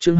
Chương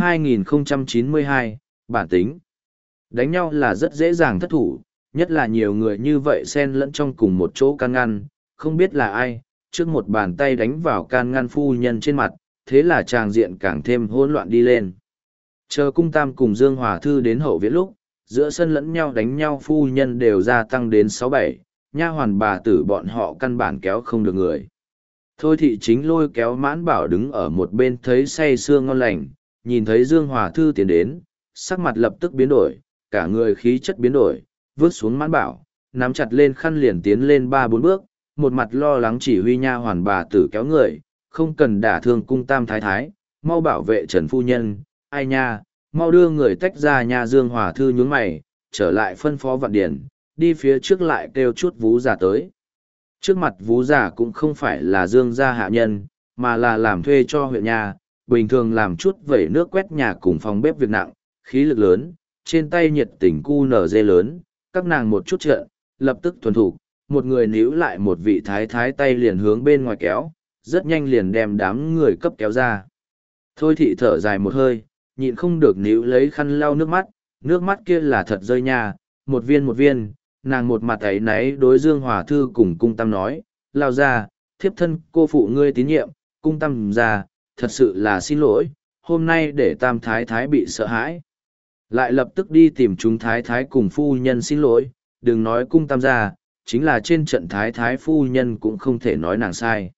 2092, bản tính. Đánh nhau là rất dễ dàng thất thủ, nhất là nhiều người như vậy xen lẫn trong cùng một chỗ can ngăn, không biết là ai, trước một bàn tay đánh vào can ngăn phu nhân trên mặt, thế là tràng diện càng thêm hỗn loạn đi lên. Chờ Cung Tam cùng Dương Hòa Thư đến hậu viện lúc, giữa sân lẫn nhau đánh nhau phu nhân đều gia tăng đến 6-7, nha hoàn bà tử bọn họ căn bản kéo không được người. Thôi thị chính lôi kéo Mãn Bảo đứng ở một bên thấy say sưa ngon lành, nhìn thấy Dương Hòa Thư tiến đến, sắc mặt lập tức biến đổi, cả người khí chất biến đổi, vướt xuống Mãn Bảo, nắm chặt lên khăn liền tiến lên 3-4 bước, một mặt lo lắng chỉ huy nha hoàn bà tử kéo người, không cần đả thương Cung Tam thái thái, mau bảo vệ Trần phu nhân, ai nha, mau đưa người tách ra nha. Dương Hòa Thư nhướng mày, trở lại phân phó Vạn Điển, đi phía trước lại kêu chút vú già tới. Trước mặt vú già cũng không phải là Dương gia hạ nhân, mà là làm thuê cho huyện nhà, bình thường làm chút vẩy nước quét nhà cùng phòng bếp việc nặng, khí lực lớn, trên tay nhiệt tình cu nở dê lớn, các nàng một chút trợn, lập tức thuần thục, một người níu lại một vị thái thái tay liền hướng bên ngoài kéo, rất nhanh liền đem đám người cấp kéo ra. Thôi thị thở dài một hơi, nhịn không được níu lấy khăn lau nước mắt kia là thật rơi nha, một viên, nàng một mặt ấy náy đối Dương Hòa Thư cùng Cung Tam nói, lao ra, thiếp thân cô phụ ngươi tín nhiệm, Cung Tam ra, thật sự là xin lỗi, hôm nay để Tam thái thái bị sợ hãi. Lại lập tức đi tìm chúng thái thái cùng phu nhân xin lỗi, đừng nói Cung Tam ra, chính là trên trận thái thái phu nhân cũng không thể nói nàng sai.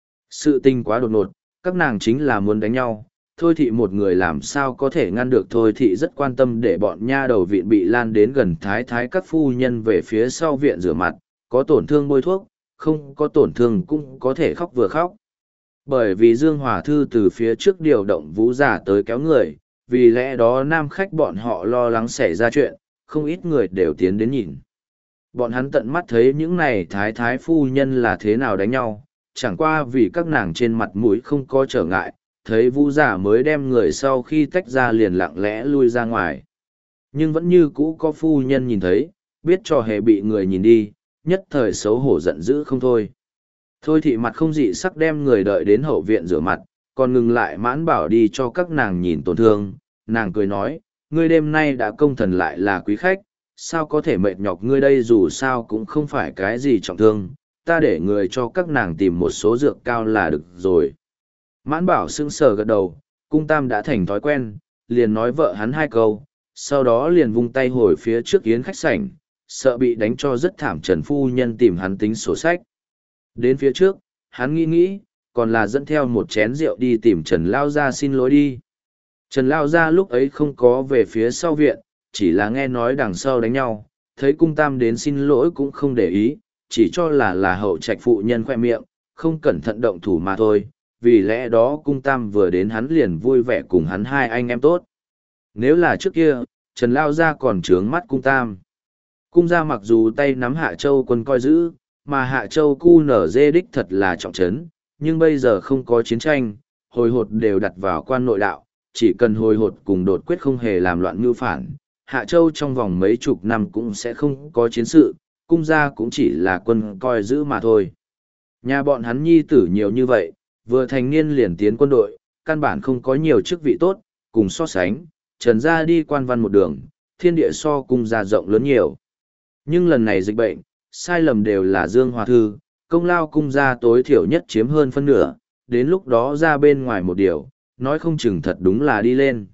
Sự tình quá đột ngột, các nàng chính là muốn đánh nhau, Thôi thị một người làm sao có thể ngăn được. Thôi thị rất quan tâm để bọn nha đầu viện bị lan đến gần thái thái các phu nhân về phía sau viện rửa mặt, có tổn thương bôi thuốc, không có tổn thương cũng có thể khóc vừa khóc. Bởi vì Dương Hòa Thư từ phía trước điều động vũ giả tới kéo người, vì lẽ đó nam khách bọn họ lo lắng xảy ra chuyện, không ít người đều tiến đến nhìn. Bọn hắn tận mắt thấy những này thái thái phu nhân là thế nào đánh nhau, chẳng qua vì các nàng trên mặt mũi không có trở ngại, thấy vũ giả mới đem người sau khi tách ra liền lặng lẽ lui ra ngoài. Nhưng vẫn như cũ có phu nhân nhìn thấy, biết trò hề bị người nhìn đi, nhất thời xấu hổ giận dữ không thôi. Thôi thị mặt không dị sắc đem người đợi đến hậu viện rửa mặt, còn ngừng lại Mãn Bảo đi cho các nàng nhìn tổn thương, nàng cười nói, ngươi đêm nay đã công thần lại là quý khách, sao có thể mệt nhọc ngươi đây, dù sao cũng không phải cái gì trọng thương, ta để người cho các nàng tìm một số dược cao là được rồi. Mãn Bảo sững sờ gật đầu, Cung Tam đã thành thói quen, liền nói vợ hắn 2 câu, sau đó liền vung tay hồi phía trước yến khách sảnh, sợ bị đánh cho rất thảm. Trần phu nhân tìm hắn tính sổ sách. Đến phía trước, hắn nghĩ, còn là dẫn theo một chén rượu đi tìm Trần Lao Gia xin lỗi đi. Trần Lao Gia lúc ấy không có về phía sau viện, chỉ là nghe nói đằng sau đánh nhau, thấy Cung Tam đến xin lỗi cũng không để ý, chỉ cho là hậu trạch phụ nhân khoe miệng, không cẩn thận động thủ mà thôi. Vì lẽ đó Cung Tam vừa đến hắn liền vui vẻ cùng hắn 2 anh em tốt. Nếu là trước kia, Trần Lao Gia còn trướng mắt Cung Tam. Cung gia mặc dù tay nắm Hạ Châu Quân coi giữ, mà Hạ Châu cu nở dê đích thật là trọng trấn, nhưng bây giờ không có chiến tranh, hồi hột đều đặt vào quan nội đạo, chỉ cần hồi hột cùng đột quyết không hề làm loạn mưu phản, Hạ Châu trong vòng mấy chục năm cũng sẽ không có chiến sự, Cung gia cũng chỉ là quân coi giữ mà thôi. Nhà bọn hắn nhi tử nhiều như vậy, vừa thành niên liền tiến quân đội, căn bản không có nhiều chức vị tốt, cùng so sánh, Trần gia đi quan văn một đường, thiên địa so Cung gia rộng lớn nhiều. Nhưng lần này dịch bệnh, sai lầm đều là Dương Hòa Thư, công lao Cung gia tối thiểu nhất chiếm hơn phân nửa, đến lúc đó ra bên ngoài một điều, nói không chừng thật đúng là đi lên.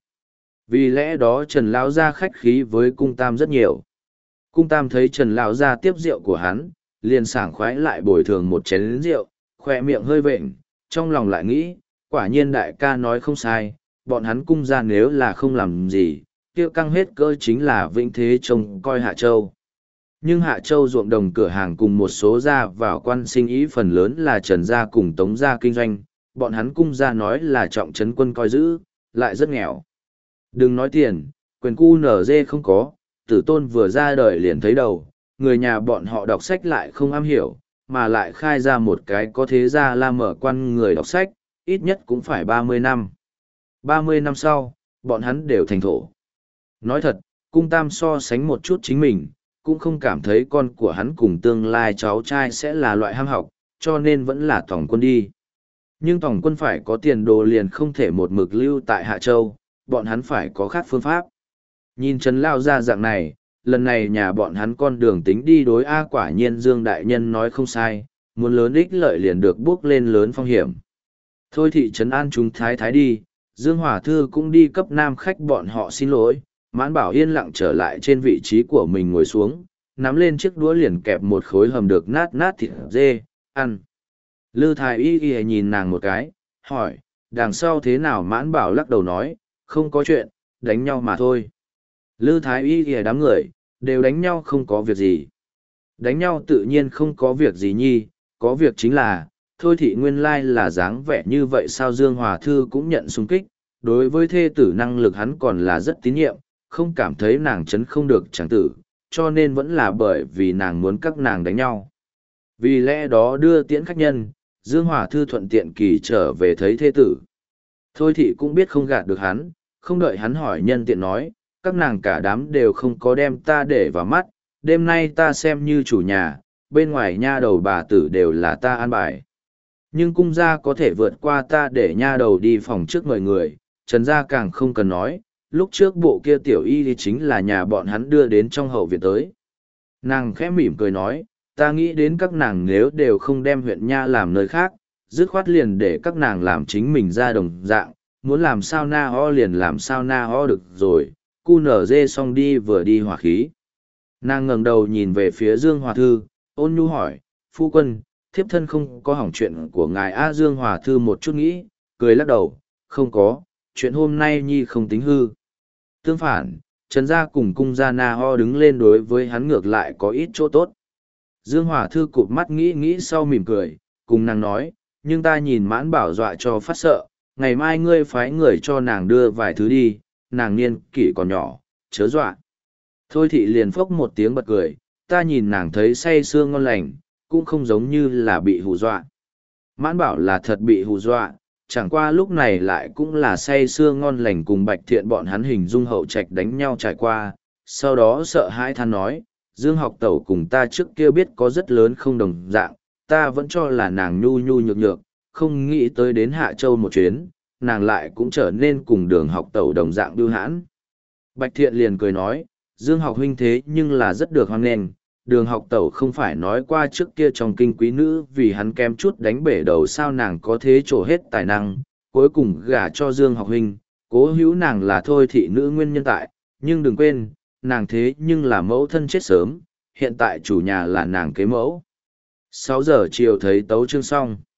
Vì lẽ đó Trần Lão gia khách khí với Cung Tam rất nhiều. Cung Tam thấy Trần Lão gia tiếp rượu của hắn, liền sảng khoái lại bồi thường một chén rượu, khoe miệng hơi vện, trong lòng lại nghĩ, quả nhiên đại ca nói không sai, bọn hắn Cung gia nếu là không làm gì, kia căng hết cỡ chính là vĩnh thế trông coi Hạ Châu. Nhưng Hạ Châu ruộng đồng cửa hàng cùng một số gia vào quan sinh ý phần lớn là Trần gia cùng Tống gia kinh doanh, bọn hắn Cung gia nói là trọng trấn quân coi giữ, lại rất nghèo. Đừng nói tiền, quyền cu nở dê không có, Tử Tôn vừa ra đời liền thấy đầu, người nhà bọn họ đọc sách lại không am hiểu, mà lại khai ra một cái có thế gia la mở quan người đọc sách, ít nhất cũng phải 30 năm. 30 năm sau, bọn hắn đều thành thổ. Nói thật, Cung Tam so sánh một chút chính mình, cũng không cảm thấy con của hắn cùng tương lai cháu trai sẽ là loại ham học, cho nên vẫn là tổng quân đi. Nhưng tổng quân phải có tiền đồ liền không thể một mực lưu tại Hạ Châu, bọn hắn phải có khác phương pháp. Nhìn Trần Lao ra dạng này, lần này nhà bọn hắn con đường tính đi đối A, quả nhiên Dương Đại Nhân nói không sai, muốn lớn ích lợi liền được bước lên lớn phong hiểm. Thôi thị trấn an chúng thái thái đi, Dương Hòa Thư cũng đi cấp nam khách bọn họ xin lỗi, Mãn Bảo yên lặng trở lại trên vị trí của mình ngồi xuống, nắm lên chiếc đũa liền kẹp một khối hầm được nát nát thịt dê, ăn. Lư Thái Y nhìn nàng một cái, hỏi, đằng sau thế nào? Mãn Bảo lắc đầu nói, không có chuyện, đánh nhau mà thôi. Lư Thái Y đám người, đều đánh nhau không có việc gì. Đánh nhau tự nhiên không có việc gì nhi, có việc chính là, thôi thị nguyên lai là dáng vẻ như vậy sao? Dương Hòa Thư cũng nhận xung kích, đối với thê tử năng lực hắn còn là rất tín nhiệm, không cảm thấy nàng chấn không được chẳng tử, cho nên vẫn là bởi vì nàng muốn các nàng đánh nhau. Vì lẽ đó đưa tiễn khách nhân, Dương Hòa Thư thuận tiện kỳ trở về thấy thê tử. Thôi thị cũng biết không gạt được hắn, không đợi hắn hỏi nhân tiện nói, các nàng cả đám đều không có đem ta để vào mắt, đêm nay ta xem như chủ nhà, bên ngoài nha đầu bà tử đều là ta an bài. Nhưng cung gia có thể vượt qua ta để nha đầu đi phòng trước mời người, Trần gia càng không cần nói, lúc trước bộ kia tiểu y thì chính là nhà bọn hắn đưa đến trong hậu viện tới. Nàng khẽ mỉm cười nói, ta nghĩ đến các nàng nếu đều không đem huyện nha làm nơi khác, dứt khoát liền để các nàng làm chính mình ra đồng dạng, muốn làm sao na ho liền làm sao na ho được rồi, cu nở dê xong đi vừa hỏa khí. Nàng ngẩng đầu nhìn về phía Dương Hòa Thư, ôn nhu hỏi, phu quân, thiếp thân không có hỏng chuyện của ngài A. Dương Hòa Thư một chút nghĩ, cười lắc đầu, không có, chuyện hôm nay nhi không tính hư. Tương phản, Trần gia cùng cung gia na ho đứng lên đối với hắn ngược lại có ít chỗ tốt. Dương Hòa Thư cụp mắt nghĩ sau mỉm cười, cùng nàng nói, nhưng ta nhìn Mãn Bảo dọa cho phát sợ, ngày mai ngươi phái người cho nàng đưa vài thứ đi, nàng niên kỷ còn nhỏ, chớ dọa. Thôi thị liền phốc một tiếng bật cười, ta nhìn nàng thấy say sưa ngon lành, cũng không giống như là bị hù dọa. Mãn Bảo là thật bị hù dọa, chẳng qua lúc này lại cũng là say sưa ngon lành cùng Bạch Thiện bọn hắn hình dung hậu trạch đánh nhau trải qua, sau đó sợ hãi than nói, Dương học tẩu cùng ta trước kia biết có rất lớn không đồng dạng, ta vẫn cho là nàng nhu nhu nhược nhược, không nghĩ tới đến Hạ Châu một chuyến, nàng lại cũng trở nên cùng Đường học tẩu đồng dạng bưu hãn. Bạch Thiện liền cười nói, Dương học huynh thế nhưng là rất được hoan nghênh, Đường học tẩu không phải nói qua trước kia trong kinh quý nữ vì hắn kém chút đánh bể đầu sao, nàng có thế trổ hết tài năng, cuối cùng gả cho Dương học huynh, cố hữu nàng là thôi thị nữ nguyên nhân tại, nhưng đừng quên, nàng thế nhưng là mẫu thân chết sớm, hiện tại chủ nhà là nàng kế mẫu. 6 giờ chiều thấy tấu chương xong.